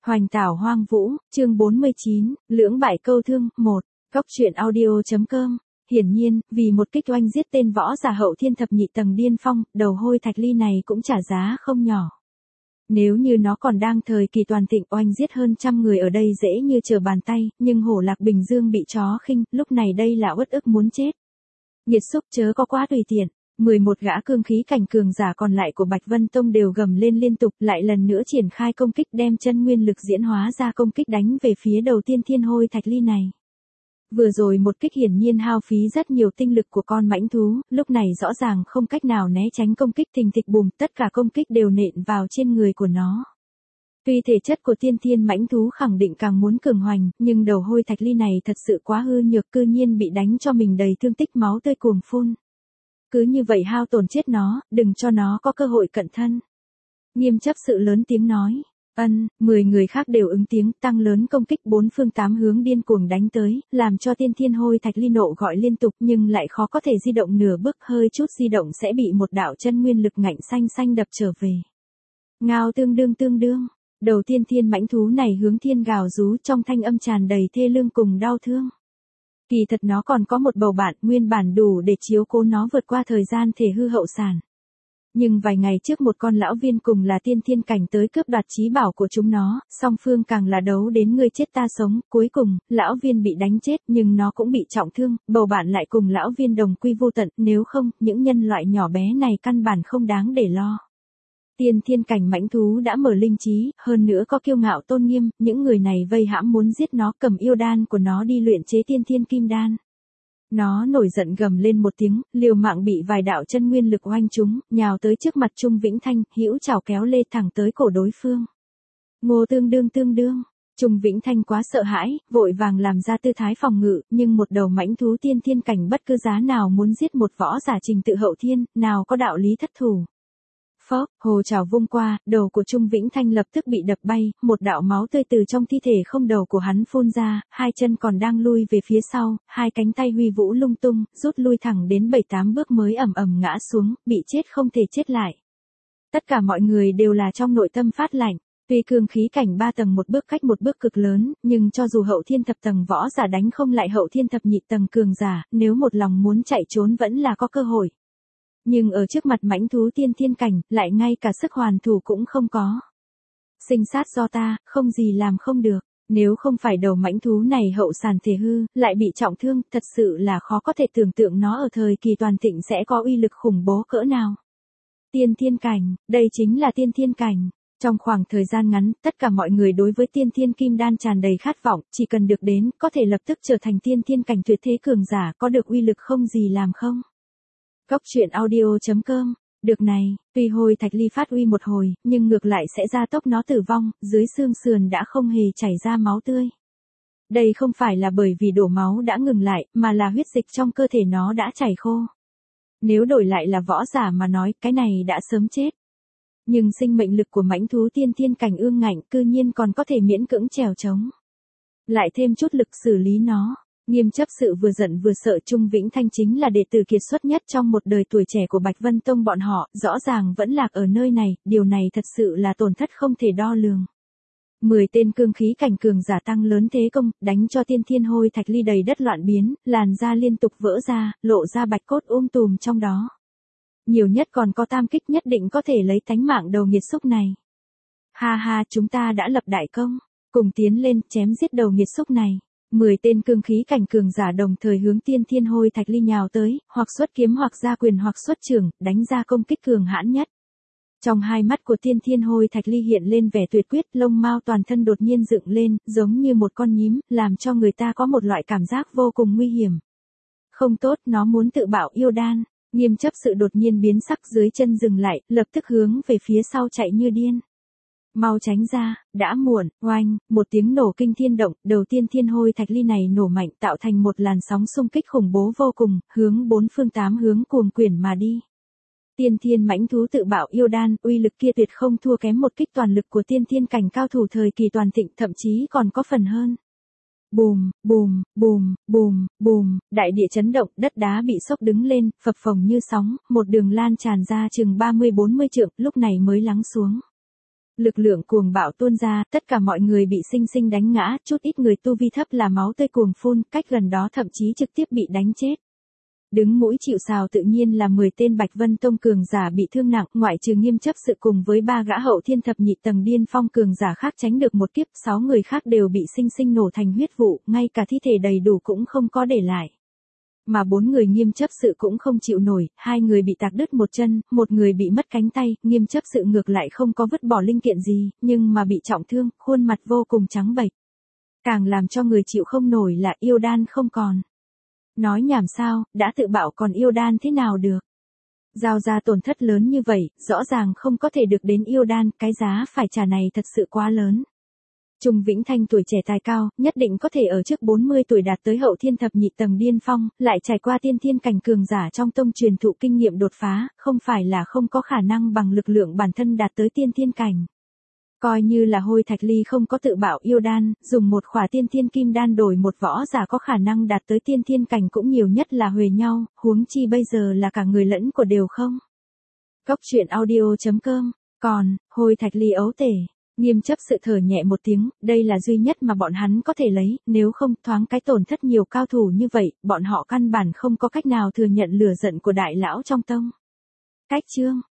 Hoành tảo hoang vũ, chương 49, lưỡng bại câu thương, 1, góc truyện audio.com. Hiển nhiên, vì một kích oanh giết tên võ giả hậu thiên thập nhị tầng điên phong, đầu hôi thạch ly này cũng trả giá không nhỏ. Nếu như nó còn đang thời kỳ toàn thịnh oanh giết hơn trăm người ở đây dễ như trở bàn tay, nhưng hổ lạc Bình Dương bị chó khinh, lúc này đây là uất ức muốn chết. Nhiệt xúc chớ có quá tùy tiện. 11 gã cương khí cảnh cường giả còn lại của Bạch Vân Tông đều gầm lên liên tục, lại lần nữa triển khai công kích, đem chân nguyên lực diễn hóa ra công kích đánh về phía đầu tiên thiên hôi thạch ly này. Vừa rồi một kích hiển nhiên hao phí rất nhiều tinh lực của con mãnh thú, lúc này rõ ràng không cách nào né tránh công kích, thình thịch bùm, tất cả công kích đều nện vào trên người của nó. Tuy thể chất của tiên thiên mãnh thú khẳng định càng muốn cường hoành, nhưng đầu hôi thạch ly này thật sự quá hư nhược, cư nhiên bị đánh cho mình đầy thương tích, máu tươi cuồng phun. Cứ như vậy hao tổn chết nó, đừng cho nó có cơ hội cận thân. Nghiêm chấp sự lớn tiếng nói. 10 người khác đều ứng tiếng, tăng lớn công kích, bốn phương tám hướng điên cuồng đánh tới, làm cho tiên thiên hôi thạch ly nộ gọi liên tục nhưng lại khó có thể di động nửa bước, hơi chút di động sẽ bị một đạo chân nguyên lực ngạnh xanh xanh đập trở về. Ngao tương đương. Đầu tiên thiên mãnh thú này hướng thiên gào rú, trong thanh âm tràn đầy thê lương cùng đau thương. Kỳ thật nó còn có một bầu bạn nguyên bản đủ để chiếu cố nó vượt qua thời gian thể hư hậu sản. Nhưng vài ngày trước một con lão viên cùng là tiên thiên cảnh tới cướp đoạt chí bảo của chúng nó, song phương càng là đấu đến ngươi chết ta sống, cuối cùng, lão viên bị đánh chết nhưng nó cũng bị trọng thương, bầu bạn lại cùng lão viên đồng quy vô tận, nếu không, những nhân loại nhỏ bé này căn bản không đáng để lo. Tiên thiên cảnh mãnh thú đã mở linh trí, hơn nữa có kiêu ngạo tôn nghiêm, những người này vây hãm muốn giết nó, cầm yêu đan của nó đi luyện chế tiên thiên kim đan. Nó nổi giận gầm lên một tiếng, liều mạng bị vài đạo chân nguyên lực oanh trúng, nhào tới trước mặt Trung Vĩnh Thanh, hữu chảo kéo lê thẳng tới cổ đối phương. Ngô tương đương. Trung Vĩnh Thanh quá sợ hãi, vội vàng làm ra tư thái phòng ngự, nhưng một đầu mãnh thú tiên thiên cảnh bất cứ giá nào muốn giết một võ giả trình tự hậu thiên, nào có đạo lý thất thủ. Phốc, hồ trảo vung qua, đầu của Trung Vĩnh Thanh lập tức bị đập bay, một đạo máu tươi từ trong thi thể không đầu của hắn phun ra, hai chân còn đang lui về phía sau, hai cánh tay huy vũ lung tung, rút lui thẳng đến 7-8 bước mới ầm ầm ngã xuống, bị chết không thể chết lại. Tất cả mọi người đều là trong nội tâm phát lạnh, tuy cương khí cảnh 3 tầng một bước cách một bước cực lớn, nhưng cho dù hậu thiên thập tầng võ giả đánh không lại hậu thiên thập nhị tầng cường giả, nếu một lòng muốn chạy trốn vẫn là có cơ hội. Nhưng ở trước mặt mãnh thú tiên thiên cảnh, lại ngay cả sức hoàn thủ cũng không có. Sinh sát do ta, không gì làm không được. Nếu không phải đầu mãnh thú này hậu sản thể hư, lại bị trọng thương, thật sự là khó có thể tưởng tượng nó ở thời kỳ toàn thịnh sẽ có uy lực khủng bố cỡ nào. Tiên thiên cảnh, đây chính là tiên thiên cảnh. Trong khoảng thời gian ngắn, tất cả mọi người đối với tiên thiên kim đan tràn đầy khát vọng, chỉ cần được đến, có thể lập tức trở thành tiên thiên cảnh tuyệt thế cường giả, có được uy lực không gì làm không. Góc truyện audio.com. Được này, tuy hôi thạch ly phát uy một hồi, nhưng ngược lại sẽ gia tốc nó tử vong, dưới xương sườn đã không hề chảy ra máu tươi. Đây không phải là bởi vì đổ máu đã ngừng lại, mà là huyết dịch trong cơ thể nó đã chảy khô. Nếu đổi lại là võ giả mà nói, cái này đã sớm chết. Nhưng sinh mệnh lực của mãnh thú tiên thiên cảnh ương ngạnh cư nhiên còn có thể miễn cưỡng trèo trống. Lại thêm chút lực xử lý nó. Nghiêm chấp sự vừa giận vừa sợ, Trung Vĩnh Thanh chính là đệ tử kiệt xuất nhất trong một đời tuổi trẻ của Bạch Vân Tông bọn họ, rõ ràng vẫn lạc ở nơi này, điều này thật sự là tổn thất không thể đo lường. 10 tên cương khí cảnh cường giả tăng lớn thế công, đánh cho tiên thiên hôi thạch ly đầy đất loạn biến, làn da liên tục vỡ ra, lộ ra bạch cốt tùm trong đó. Nhiều nhất còn có tam kích nhất định có thể lấy tánh mạng đầu nghiệt xúc này. Ha, chúng ta đã lập đại công, cùng tiến lên chém giết đầu nghiệt xúc này. 10 tên cương khí cảnh cường giả đồng thời hướng tiên thiên hôi thạch ly nhào tới, hoặc xuất kiếm hoặc ra quyền hoặc xuất chưởng, đánh ra công kích cường hãn nhất. Trong hai mắt của tiên thiên hôi thạch ly hiện lên vẻ tuyệt quyết, lông mao toàn thân đột nhiên dựng lên, giống như một con nhím, làm cho người ta có một loại cảm giác vô cùng nguy hiểm. Không tốt, nó muốn tự bạo yêu đan. Nghiêm chấp sự đột nhiên biến sắc, dưới chân dừng lại, lập tức hướng về phía sau chạy như điên. Mau tránh ra, đã muộn, oanh, một tiếng nổ kinh thiên động, đầu tiên thiên hôi thạch ly này nổ mạnh tạo thành một làn sóng xung kích khủng bố vô cùng, hướng bốn phương tám hướng cuồng quyển mà đi. Tiên thiên mãnh thú tự bạo yêu đan, uy lực kia tuyệt không thua kém một kích toàn lực của tiên thiên cảnh cao thủ thời kỳ toàn thịnh, thậm chí còn có phần hơn. Bùm, đại địa chấn động, đất đá bị sốc đứng lên, phập phồng như sóng, một đường lan tràn ra chừng 30-40 trượng, lúc này mới lắng xuống. Lực lượng cuồng bạo tuôn ra, tất cả mọi người bị sinh sinh đánh ngã, chút ít người tu vi thấp là máu tươi cuồng phun, cách gần đó thậm chí trực tiếp bị đánh chết. Đứng mũi chịu sào tự nhiên là 10 tên Bạch Vân Tông cường giả bị thương nặng, ngoại trừ Nghiêm Chấp Sự cùng với 3 gã hậu thiên thập nhị tầng điên phong cường giả khác tránh được một kiếp, 6 người khác đều bị sinh sinh nổ thành huyết vụ, ngay cả thi thể đầy đủ cũng không có để lại. Mà 4 người Nghiêm Chấp Sự cũng không chịu nổi, 2 người bị tạc đứt một chân, 1 người bị mất cánh tay, Nghiêm Chấp Sự ngược lại không có vứt bỏ linh kiện gì, nhưng mà bị trọng thương, khuôn mặt vô cùng trắng bệch. Càng làm cho người chịu không nổi là yêu đan không còn. Nói nhảm sao, đã tự bạo còn yêu đan thế nào được. Giao ra tổn thất lớn như vậy, rõ ràng không có thể được đến yêu đan, cái giá phải trả này thật sự quá lớn. Trung Vĩnh Thanh tuổi trẻ tài cao, nhất định có thể ở trước 40 tuổi đạt tới hậu thiên thập nhị tầng điên phong, lại trải qua tiên thiên cảnh cường giả trong tông truyền thụ kinh nghiệm đột phá, không phải là không có khả năng bằng lực lượng bản thân đạt tới tiên thiên cảnh. Coi như là Hôi Thạch Ly không có tự bạo yêu đan, dùng một khỏa tiên thiên kim đan đổi một võ giả có khả năng đạt tới tiên thiên cảnh cũng nhiều nhất là huề nhau, huống chi bây giờ là cả người lẫn của đều không. Cốc truyện audio.com, còn, Hôi Thạch Ly ấu tể. Nghiêm Chấp Sự thở nhẹ một tiếng, đây là duy nhất mà bọn hắn có thể lấy, nếu không thoáng cái tổn thất nhiều cao thủ như vậy, bọn họ căn bản không có cách nào thừa nhận lửa giận của đại lão trong tông. Cách chương